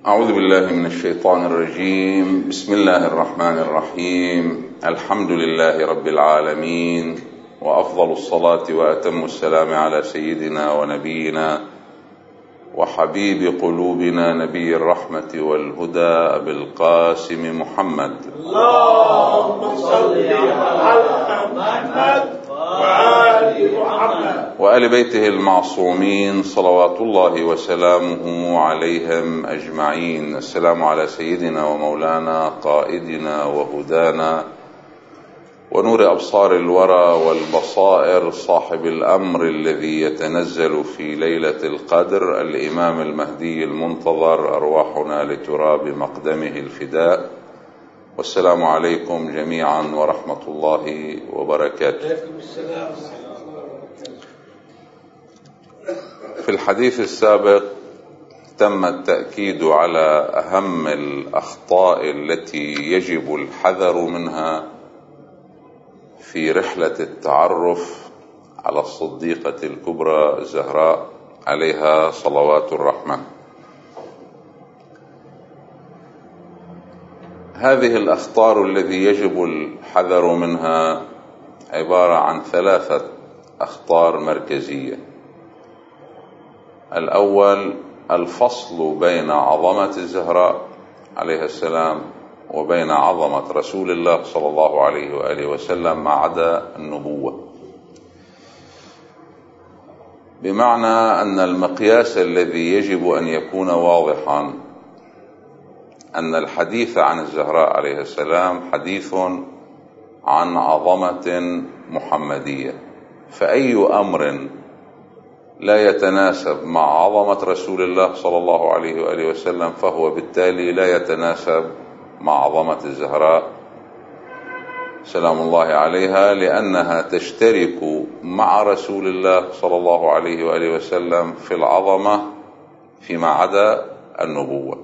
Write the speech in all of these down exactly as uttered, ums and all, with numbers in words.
أعوذ بالله من الشيطان الرجيم. بسم الله الرحمن الرحيم. الحمد لله رب العالمين، وأفضل الصلاة وأتم السلام على سيدنا ونبينا وحبيب قلوبنا نبي الرحمة والهدى أبي القاسم محمد. اللهم صل على محمد وآل محمد وآل بيته المعصومين صلوات الله وسلامه عليهم أجمعين. السلام على سيدنا ومولانا قائدنا وهدانا ونور أبصار الورى والبصائر، صاحب الأمر الذي يتنزل في ليلة القدر، الإمام المهدي المنتظر، أرواحنا لتراب مقدمه الفداء. والسلام عليكم جميعا ورحمة الله وبركاته. في الحديث السابق تم التأكيد على أهم الأخطاء التي يجب الحذر منها في رحلة التعرف على الصديقة الكبرى الزهراء عليها صلوات الرحمن. هذه الأخطار الذي يجب الحذر منها عبارة عن ثلاثة أخطار مركزية. الأول الفصل بين عظمة الزهراء عليها السلام وبين عظمة رسول الله صلى الله عليه وآله وسلم ما عدا النبوة، بمعنى أن المقياس الذي يجب أن يكون واضحا أن الحديث عن الزهراء عليه السلام حديث عن عظمة محمدية، فأي أمر لا يتناسب مع عظمة رسول الله صلى الله عليه وآله وسلم فهو بالتالي لا يتناسب مع عظمة الزهراء سلام الله عليها، لأنها تشترك مع رسول الله صلى الله عليه وآله وسلم في العظمة فيما عدا النبوة.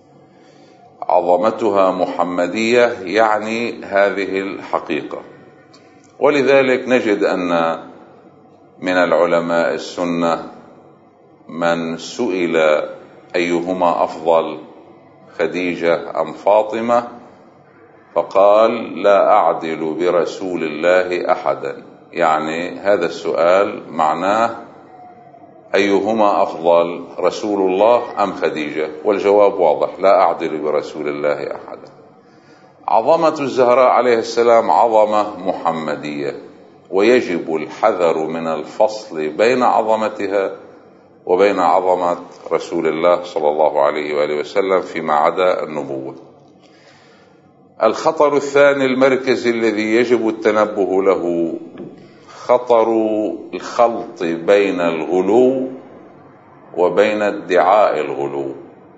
عظمتها محمدية يعني هذه الحقيقة. ولذلك نجد أن من العلماء السنة من سئل أيهما أفضل، خديجة أم فاطمة، فقال لا أعدل برسول الله أحدا. يعني هذا السؤال معناه أيهما أفضل، رسول الله أم خديجة؟ والجواب واضح، لا أعدل برسول الله أحدا. عظمة الزهراء عليه السلام عظمة محمدية، ويجب الحذر من الفصل بين عظمتها وبين عظمة رسول الله صلى الله عليه وآله وسلم فيما عدا النبوة. الخطر الثاني المركزي الذي يجب التنبه له خطر الخلط بين الغلو وبين ادعاء الغلو،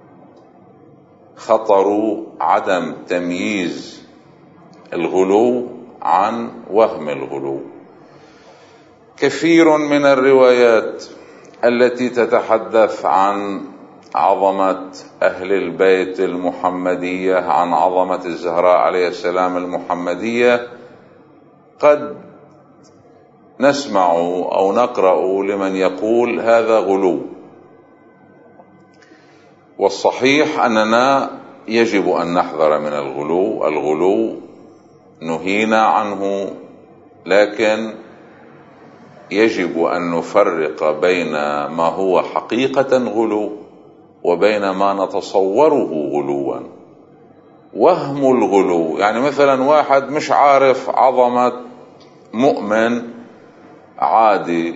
خطر عدم تمييز الغلو عن وهم الغلو. كثير من الروايات التي تتحدث عن عظمة أهل البيت المحمدية، عن عظمة الزهراء عليه السلام المحمدية، قد نسمع أو نقرأ لمن يقول هذا غلو. والصحيح أننا يجب أن نحذر من الغلو. الغلو نهينا عنه، لكن يجب أن نفرق بين ما هو حقيقة غلو وبين ما نتصوره غلوا. وهم الغلو يعني مثلا واحد مش عارف عظمة مؤمن عادي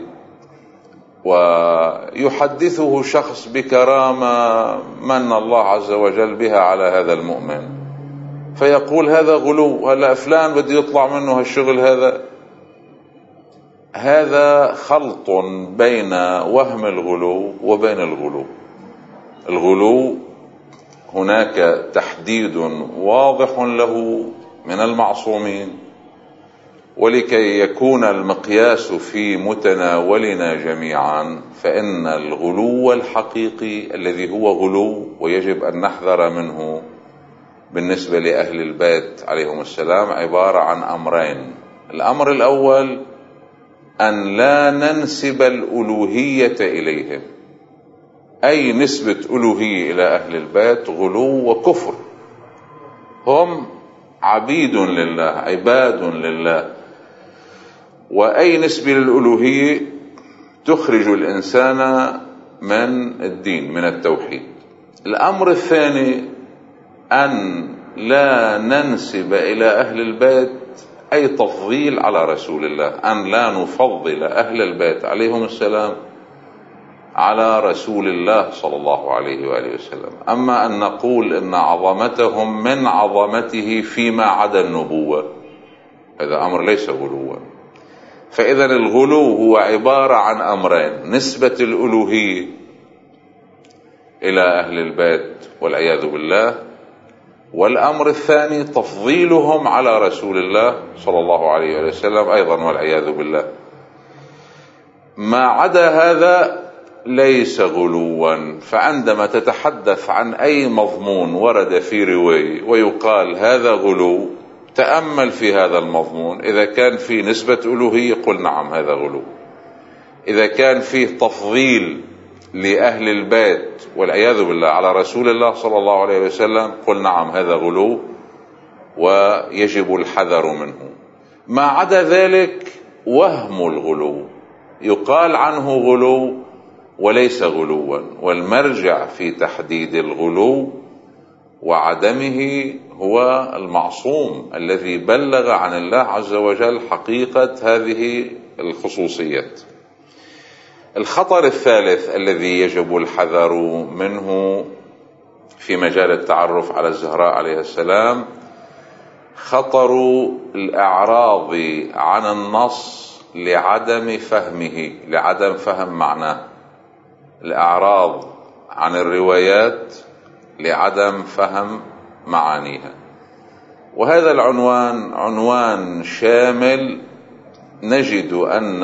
ويحدثه شخص بكرامة من الله عز وجل بها على هذا المؤمن، فيقول هذا غلو، هلا فلان بده يطلع منه هالشغل. هذا هذا خلط بين وهم الغلو وبين الغلو. الغلو هناك تحديد واضح له من المعصومين، ولكي يكون المقياس في متناولنا جميعا فإن الغلو الحقيقي الذي هو غلو ويجب أن نحذر منه بالنسبة لأهل البيت عليهم السلام عبارة عن أمرين. الأمر الأول أن لا ننسب الألوهية إليهم، أي نسبة ألوهية إلى أهل البيت غلو وكفر. هم عبيد لله، عباد لله، وأي نسبة للألوهية تخرج الإنسان من الدين، من التوحيد. الأمر الثاني أن لا ننسب إلى أهل البيت أي تفضيل على رسول الله، أن لا نفضل أهل البيت عليهم السلام على رسول الله صلى الله عليه وآله وسلم. أما أن نقول إن عظمتهم من عظمته فيما عدا النبوة، هذا أمر ليس غلوا. فإذا الغلو هو عبارة عن أمرين: نسبة الألوهية إلى أهل البيت والعياذ بالله، والأمر الثاني تفضيلهم على رسول الله صلى الله عليه وسلم أيضا والعياذ بالله. ما عدا هذا ليس غلوا. فعندما تتحدث عن أي مضمون ورد في رواية ويقال هذا غلو، تأمل في هذا المضمون. إذا كان فيه نسبة ألوهية قل نعم هذا غلو، إذا كان فيه تفضيل لأهل البيت والعياذ بالله على رسول الله صلى الله عليه وسلم قل نعم هذا غلو ويجب الحذر منه. ما عدا ذلك وهم الغلو، يقال عنه غلو وليس غلوا. والمرجع في تحديد الغلو وعدمه هو المعصوم الذي بلغ عن الله عز وجل حقيقة هذه الخصوصيات. الخطر الثالث الذي يجب الحذر منه في مجال التعرف على الزهراء عليه السلام خطر الإعراض عن النص لعدم فهمه، لعدم فهم معناه. الإعراض عن الروايات لعدم فهم معانيها. وهذا العنوان عنوان شامل. نجد أن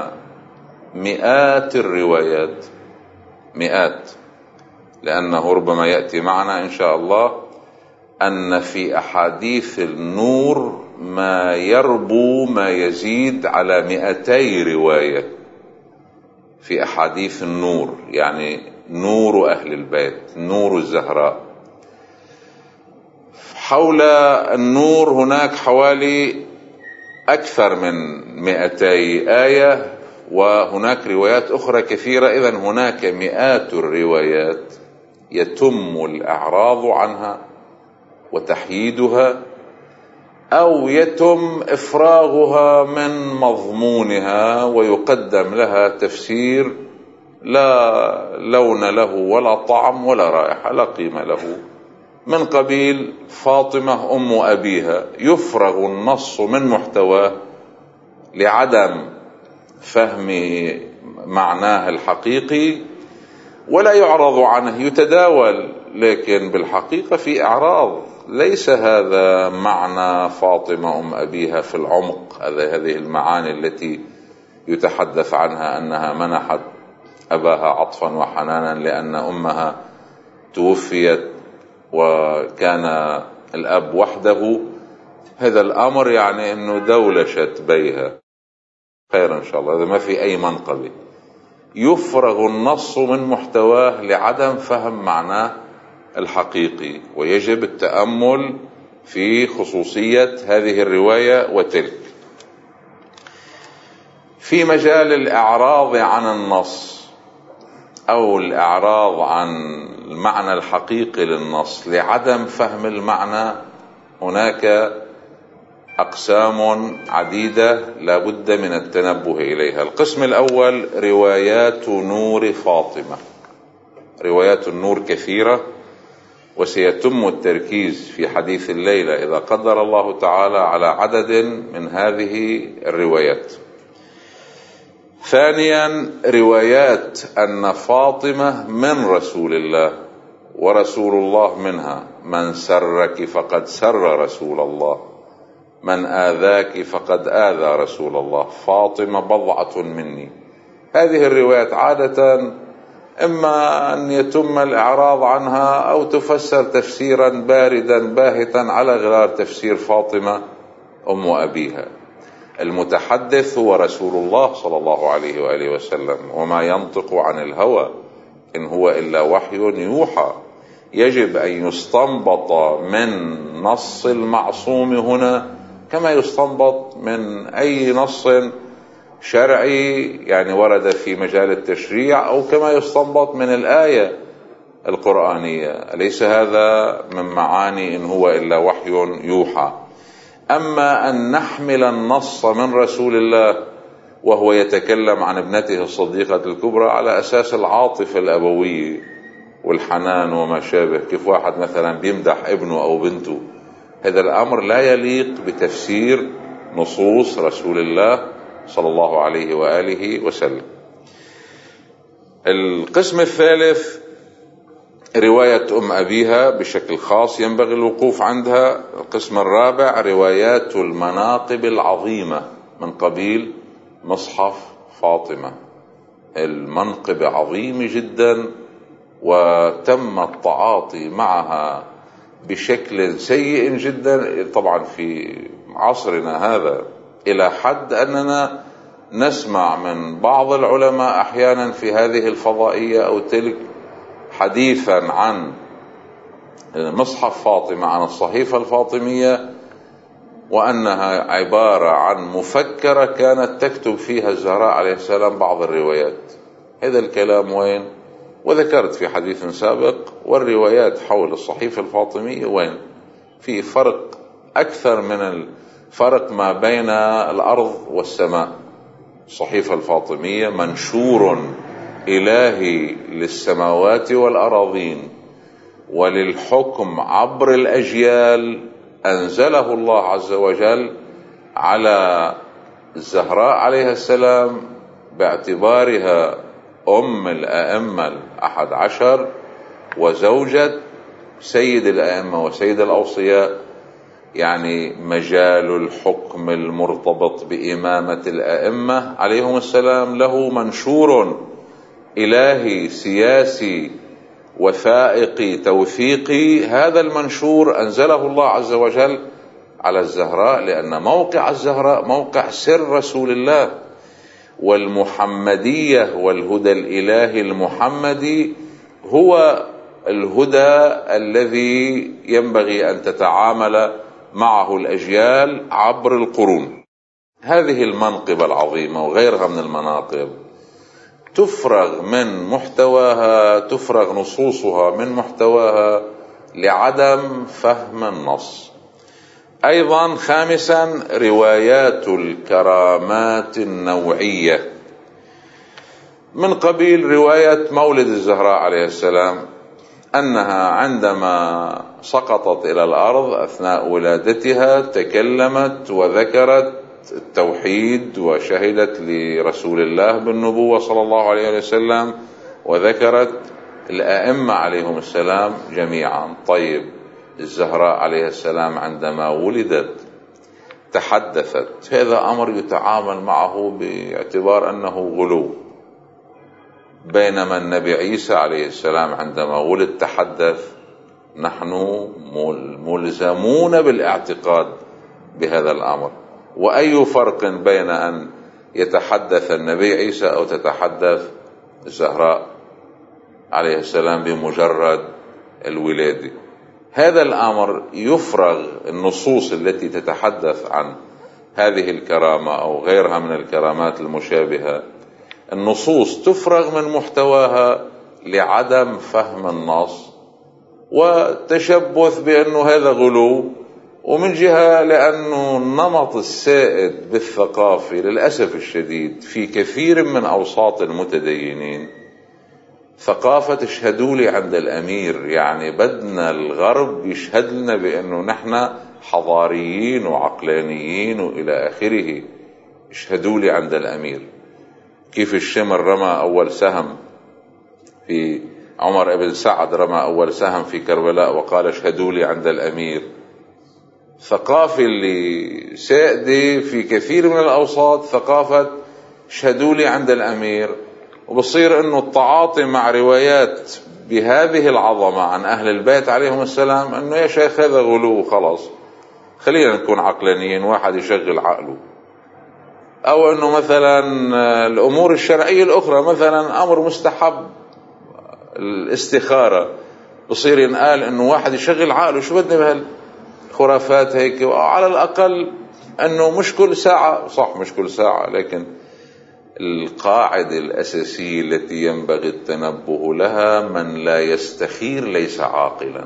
مئات الروايات، مئات، لأنه ربما يأتي معنا إن شاء الله أن في أحاديث النور ما يربو ما يزيد على مئتي رواية في أحاديث النور، يعني نور أهل البيت، نور الزهراء. حول النور هناك حوالي أكثر من مئتي آية، وهناك روايات أخرى كثيرة. إذن هناك مئات الروايات يتم الإعراض عنها وتحييدها، أو يتم إفراغها من مضمونها ويقدم لها تفسير لا لون له ولا طعم ولا رائحة، لا قيمة له، من قبيل فاطمة أم أبيها. يفرغ النص من محتواه لعدم فهم معناه الحقيقي ولا يعرض عنه، يتداول، لكن بالحقيقة في إعراض. ليس هذا معنى فاطمة أم أبيها في العمق، هذه المعاني التي يتحدث عنها أنها منحت أباها عطفا وحنانا لأن أمها توفيت وكان الأب وحده. هذا الأمر يعني أنه دولشت بيها، خير إن شاء الله، هذا ما في أي منقبة. يفرغ النص من محتواه لعدم فهم معناه الحقيقي، ويجب التأمل في خصوصية هذه الرواية وتلك. في مجال الإعراض عن النص أو الإعراض عن المعنى الحقيقي للنص لعدم فهم المعنى، هناك أقسام عديدة لا بد من التنبه إليها. القسم الأول روايات نور فاطمة. روايات النور كثيرة، وسيتم التركيز في حديث الليلة إذا قدر الله تعالى على عدد من هذه الروايات. ثانيا روايات أن فاطمة من رسول الله ورسول الله منها. من سرك فقد سر رسول الله، من آذاك فقد آذى رسول الله، فاطمة بضعة مني. هذه الروايات عادة إما أن يتم الإعراض عنها أو تفسر تفسيرا باردا باهتا على غرار تفسير فاطمة أم أبيها. المتحدث هو رسول الله صلى الله عليه وآله وسلم، وما ينطق عن الهوى إن هو إلا وحي يوحى. يجب أن يستنبط من نص المعصوم هنا كما يستنبط من أي نص شرعي يعني ورد في مجال التشريع، أو كما يستنبط من الآية القرآنية. أليس هذا من معاني إن هو إلا وحي يوحى؟ أما أن نحمل النص من رسول الله وهو يتكلم عن ابنته الصديقة الكبرى على أساس العاطفة الأبوية والحنان وما شابه، كيف واحد مثلا بيمدح ابنه أو بنته، هذا الأمر لا يليق بتفسير نصوص رسول الله صلى الله عليه وآله وسلم. القسم الثالث رواية أم أبيها بشكل خاص ينبغي الوقوف عندها. القسم الرابع روايات المناقب العظيمة من قبيل مصحف فاطمة. المنقبة عظيمة جدا وتم التعاطي معها بشكل سيء جدا طبعا في عصرنا هذا، إلى حد أننا نسمع من بعض العلماء أحيانا في هذه الفضائية أو تلك حديثا عن مصحف فاطمة، عن الصحيفة الفاطمية، وأنها عبارة عن مفكرة كانت تكتب فيها الزهراء عليه السلام بعض الروايات. هذا الكلام وين؟ وذكرت في حديث سابق والروايات حول الصحيفة الفاطمية وين؟ في فرق أكثر من الفرق ما بين الأرض والسماء. الصحيفة الفاطمية منشور إلهي للسماوات والأراضين وللحكم عبر الأجيال، أنزله الله عز وجل على الزهراء عليها السلام باعتبارها أم الأئمة الأحد عشر وزوجة سيد الأئمة وسيد الأوصياء، يعني مجال الحكم المرتبط بإمامة الأئمة عليهم السلام له منشور إلهي سياسي وثائقي توثيقي. هذا المنشور أنزله الله عز وجل على الزهراء، لأن موقع الزهراء موقع سر رسول الله، والمحمدية والهدى الإلهي المحمدي هو الهدى الذي ينبغي أن تتعامل معه الأجيال عبر القرون. هذه المنقبة العظيمة وغيرها من المناقب تفرغ من محتواها، تفرغ نصوصها من محتواها لعدم فهم النص. أيضا خامسا روايات الكرامات النوعية من قبيل رواية مولد الزهراء عليه السلام، أنها عندما سقطت إلى الأرض أثناء ولادتها تكلمت وذكرت التوحيد وشهدت لرسول الله بالنبوة صلى الله عليه وسلم، وذكرت الأئمة عليهم السلام جميعا. طيب الزهراء عليه السلام عندما ولدت تحدثت، هذا أمر يتعامل معه باعتبار أنه غلو، بينما النبي عيسى عليه السلام عندما ولد تحدث. نحن ملزمون بالاعتقاد بهذا الأمر. وأي فرق بين أن يتحدث النبي عيسى أو تتحدث الزهراء عليه السلام بمجرد الولادة؟ هذا الأمر يفرغ النصوص التي تتحدث عن هذه الكرامة أو غيرها من الكرامات المشابهة، النصوص تفرغ من محتواها لعدم فهم النص وتشبث بأنه هذا غلو، ومن جهة لأنه النمط السائد بالثقافة للأسف الشديد في كثير من أوساط المتدينين ثقافة اشهدوا لي عند الأمير، يعني بدنا الغرب يشهد لنا بأنه نحن حضاريين وعقلانيين وإلى آخره. اشهدوا لي عند الأمير. كيف الشمر رمى أول سهم في عمر بن سعد، رمى أول سهم في كربلاء وقال اشهدوا لي عند الأمير. ثقافة اللي سائدة في كثير من الأوساط ثقافة اشهدوا لي عند الأمير، وبصير أنه التعاطي مع روايات بهذه العظمة عن أهل البيت عليهم السلام أنه يا شيخ هذا غلو، خلاص خلينا نكون عقلانيين، واحد يشغل عقله. أو أنه مثلا الأمور الشرعية الأخرى مثلا أمر مستحب الاستخارة بصير ينقال انه واحد يشغل عقله، شو بدنا بهالخرافات هيك؟ وعلى الاقل انه مش كل ساعة، صح مش كل ساعة، لكن القاعدة الأساسية التي ينبغي التنبه لها: من لا يستخير ليس عاقلا.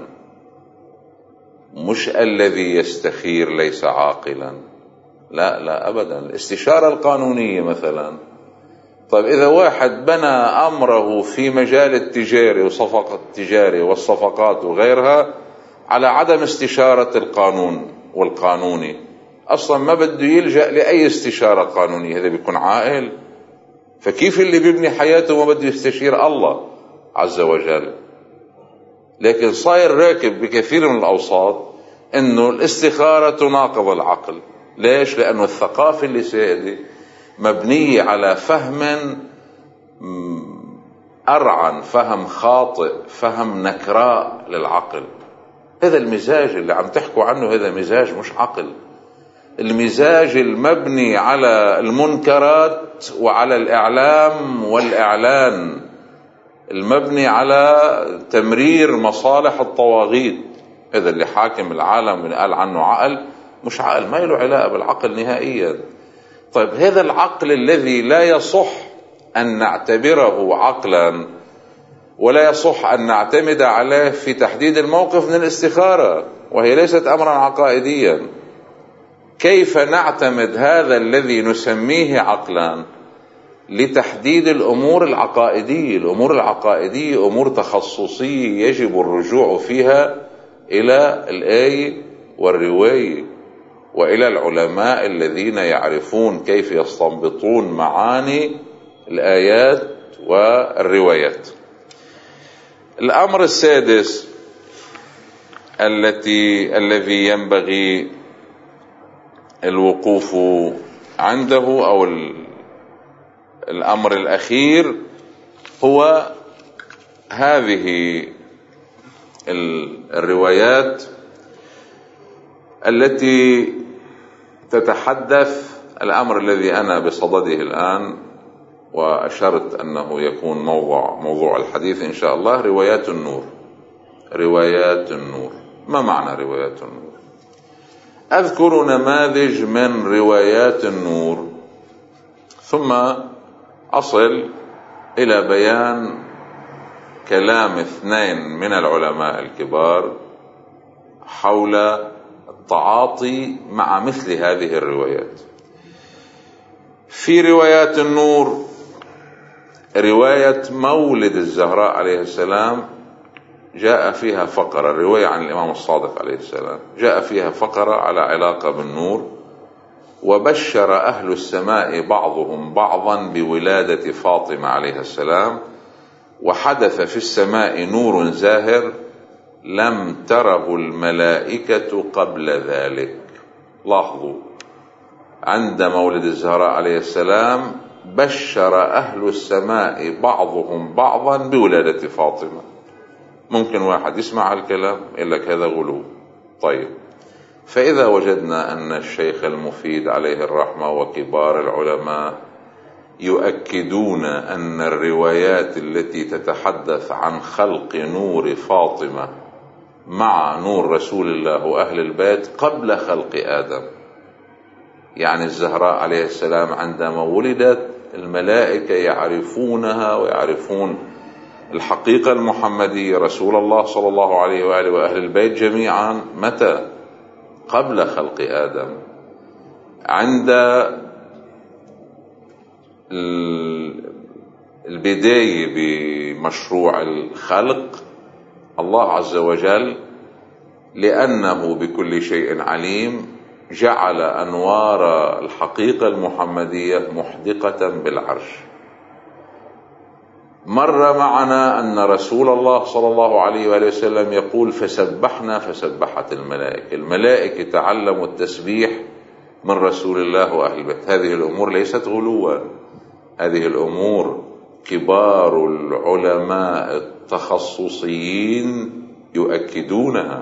مش الذي يستخير ليس عاقلا، لا لا أبدا. الاستشارة القانونية مثلا، طيب إذا واحد بنى أمره في مجال التجاري وصفقة التجاري والصفقات وغيرها على عدم استشارة القانون والقانوني، أصلا ما بده يلجأ لأي استشارة قانونية، هذا بيكون عاقل؟ فكيف اللي بيبني حياته ما بده يستشير الله عز وجل؟ لكن صاير راكب بكثير من الأوساط إنه الاستخارة تناقض العقل. ليش؟ لأنه الثقافة اللي سائدة مبنية على فهم أرعن، فهم خاطئ، فهم نكراء للعقل. هذا المزاج اللي عم تحكوا عنه هذا مزاج مش عقل. المزاج المبني على المنكرات وعلى الإعلام والإعلان، المبني على تمرير مصالح الطواغيت، هذا اللي حاكم العالم قال عنه عقل، مش عقل، ما له علاقة بالعقل نهائيا. طيب هذا العقل الذي لا يصح أن نعتبره عقلا ولا يصح أن نعتمد عليه في تحديد الموقف من الاستخارة، وهي ليست أمرا عقائديا، كيف نعتمد هذا الذي نسميه عقلا لتحديد الأمور العقائدية؟ الأمور العقائدية أمور تخصصية يجب الرجوع فيها إلى الآية والرواية وإلى العلماء الذين يعرفون كيف يستنبطون معاني الآيات والروايات. الأمر السادس التي الذي ينبغي الوقوف عنده، أو الأمر الأخير، هو هذه الروايات التي تتحدث، الأمر الذي أنا بصدده الآن وأشرت أنه يكون موضوع موضوع الحديث إن شاء الله، روايات النور. روايات النور، ما معنى روايات النور؟ أذكر نماذج من روايات النور ثم أصل إلى بيان كلام اثنين من العلماء الكبار حول التعاطي مع مثل هذه الروايات. في روايات النور رواية مولد الزهراء عليه السلام، جاء فيها فقرة، الرواية عن الإمام الصادق عليه السلام، جاء فيها فقرة على علاقة بالنور: وبشر أهل السماء بعضهم بعضا بولادة فاطمة عليه السلام، وحدث في السماء نور زاهر لم تره الملائكة قبل ذلك. لاحظوا، عند مولد الزهراء عليه السلام بشر أهل السماء بعضهم بعضا بولادة فاطمة. ممكن واحد يسمع الكلام يقول لك هذا غلو. طيب، فإذا وجدنا أن الشيخ المفيد عليه الرحمة وكبار العلماء يؤكدون أن الروايات التي تتحدث عن خلق نور فاطمة مع نور رسول الله وأهل البيت قبل خلق آدم، يعني الزهراء عليه السلام عندما ولدت الملائكة يعرفونها ويعرفون الحقيقة المحمدية، رسول الله صلى الله عليه وآله وأهل البيت جميعا، متى؟ قبل خلق آدم. عند البداية بمشروع الخلق الله عز وجل لأنه بكل شيء عليم جعل أنوار الحقيقة المحمدية محدقة بالعرش. مر معنا أن رسول الله صلى الله عليه وآله وسلم يقول: فسبحنا فسبحت الملائكة. الملائكة تعلموا التسبيح من رسول الله وأهل البيت. هذه الأمور ليست غلوا، هذه الأمور كبار العلماء التخصصيين يؤكدونها،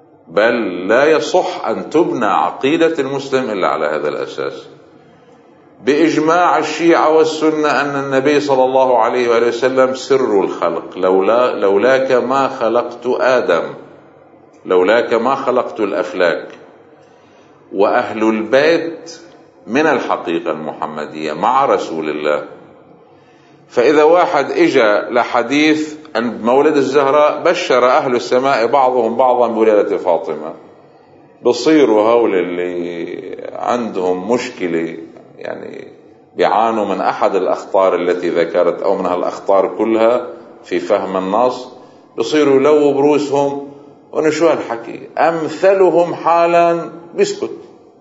بل لا يصح أن تبنى عقيدة المسلم إلا على هذا الأساس. بإجماع الشيعة والسنة أن النبي صلى الله عليه وآله وسلم سر الخلق، لولا لولاك ما خلقت آدم، لولاك ما خلقت الأفلاك. وأهل البيت من الحقيقة المحمدية مع رسول الله. فإذا واحد إجا لحديث عن مولد الزهراء بشر أهل السماء بعضهم بعضا بولادة فاطمة، بصيروا هول اللي عندهم مشكلة يعني بيعانوا من أحد الأخطار التي ذكرت أو من هالأخطار كلها في فهم النص، بصيروا لو بروسهم ونشو هالحكي، أمثلهم حالا بيسكت.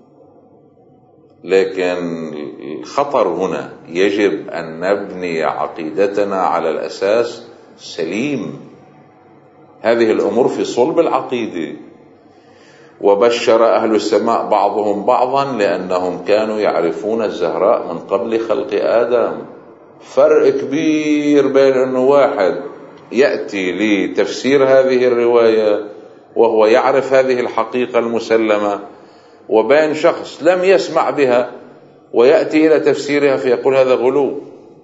لكن الخطر هنا يجب أن نبني عقيدتنا على الأساس سليم. هذه الأمور في صلب العقيدة. وبشر أهل السماء بعضهم بعضا لأنهم كانوا يعرفون الزهراء من قبل خلق آدم. فرق كبير بين أنه واحد يأتي لتفسير هذه الرواية وهو يعرف هذه الحقيقة المسلمة، وبين شخص لم يسمع بها ويأتي إلى تفسيرها فيقول هذا غلو.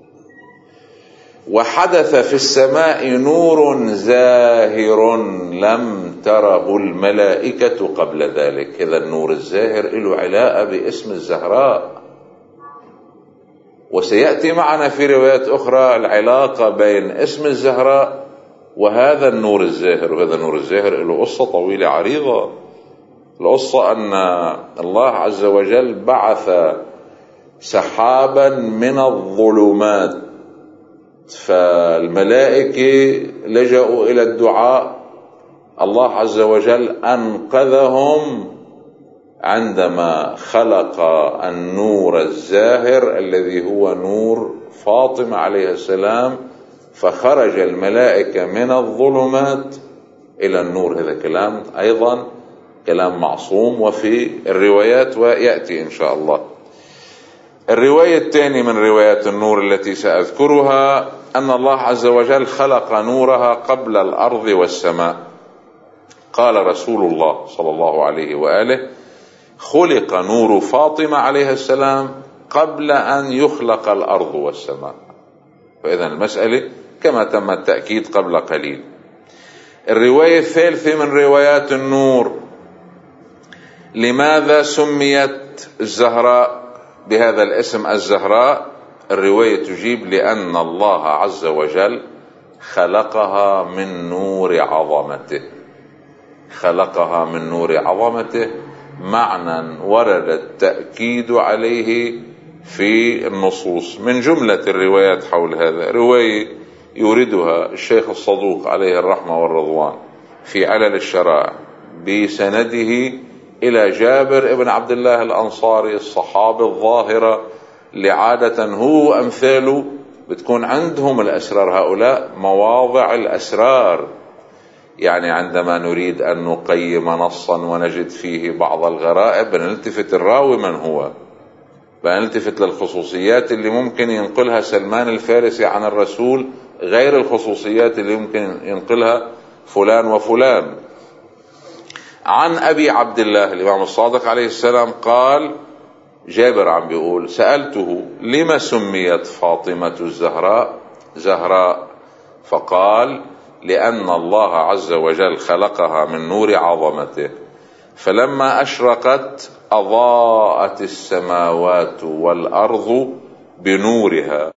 وحدث في السماء نور زاهر لم تره الملائكة قبل ذلك. هذا النور الزاهر له علاقة باسم الزهراء، وسيأتي معنا في روايات أخرى العلاقة بين اسم الزهراء وهذا النور الزاهر. وهذا النور الزاهر له قصة طويلة عريضة. القصة أن الله عز وجل بعث سحابا من الظلمات، فالملائكة لجأوا إلى الدعاء، الله عز وجل أنقذهم عندما خلق النور الزاهر الذي هو نور فاطمة عليه السلام، فخرج الملائكة من الظلمات إلى النور. هذا كلام أيضا كلام معصوم وفي الروايات ويأتي إن شاء الله. الرواية الثانية من روايات النور التي سأذكرها أن الله عز وجل خلق نورها قبل الأرض والسماء. قال رسول الله صلى الله عليه وآله: خلق نور فاطمة عليه السلام قبل أن يخلق الأرض والسماء. فإذا المسألة كما تم التأكيد قبل قليل. الرواية الثالثة من روايات النور: لماذا سميت الزهراء بهذا الاسم الزهراء؟ الرواية تجيب: لأن الله عز وجل خلقها من نور عظمته. خلقها من نور عظمته معنى ورد التأكيد عليه في النصوص. من جملة الروايات حول هذا رواية يوردها الشيخ الصدوق عليه الرحمة والرضوان في علل الشرائع بسنده إلى جابر ابن عبد الله الأنصاري الصحابي الظاهرة، لعادة هو أمثاله بتكون عندهم الأسرار، هؤلاء مواضع الأسرار. يعني عندما نريد أن نقيم نصا ونجد فيه بعض الغرائب بنلتفت الراوي من هو، بنلتفت للخصوصيات اللي ممكن ينقلها سلمان الفارسي عن الرسول غير الخصوصيات اللي ممكن ينقلها فلان وفلان. عن أبي عبد الله الإمام الصادق عليه السلام قال، جابر عم بيقول: سألته: لما سميت فاطمة الزهراء زهراء؟ فقال: لأن الله عز وجل خلقها من نور عظمته، فلما أشرقت أضاءت السماوات والأرض بنورها.